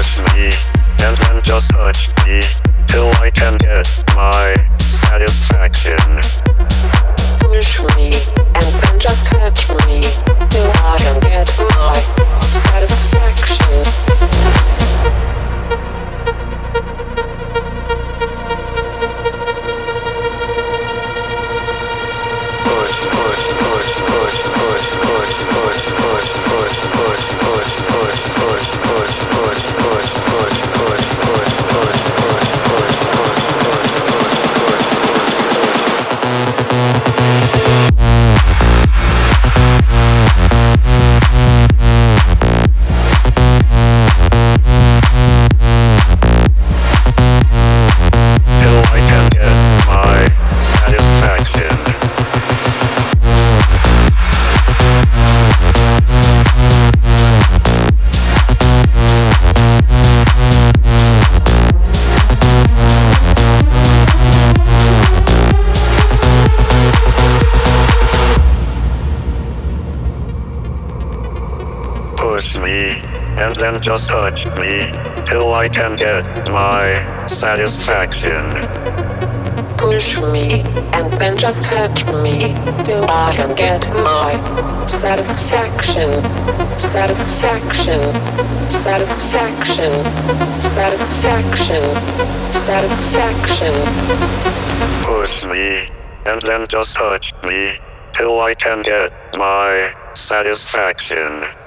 Push me, and then just touch me, till I can get my satisfaction. Push me, and then just touch me, till I can get my satisfaction. Push, push, push, push, push, push, push, push, push, push, push, push, push, push, push, push, push, push, push, till I can get my satisfaction. Push me, and then just touch me, till I can get my satisfaction. Push me, and then just touch me, till I can get my satisfaction. Satisfaction. Satisfaction. Satisfaction. Satisfaction. Push me, and then just touch me, till I can get my satisfaction.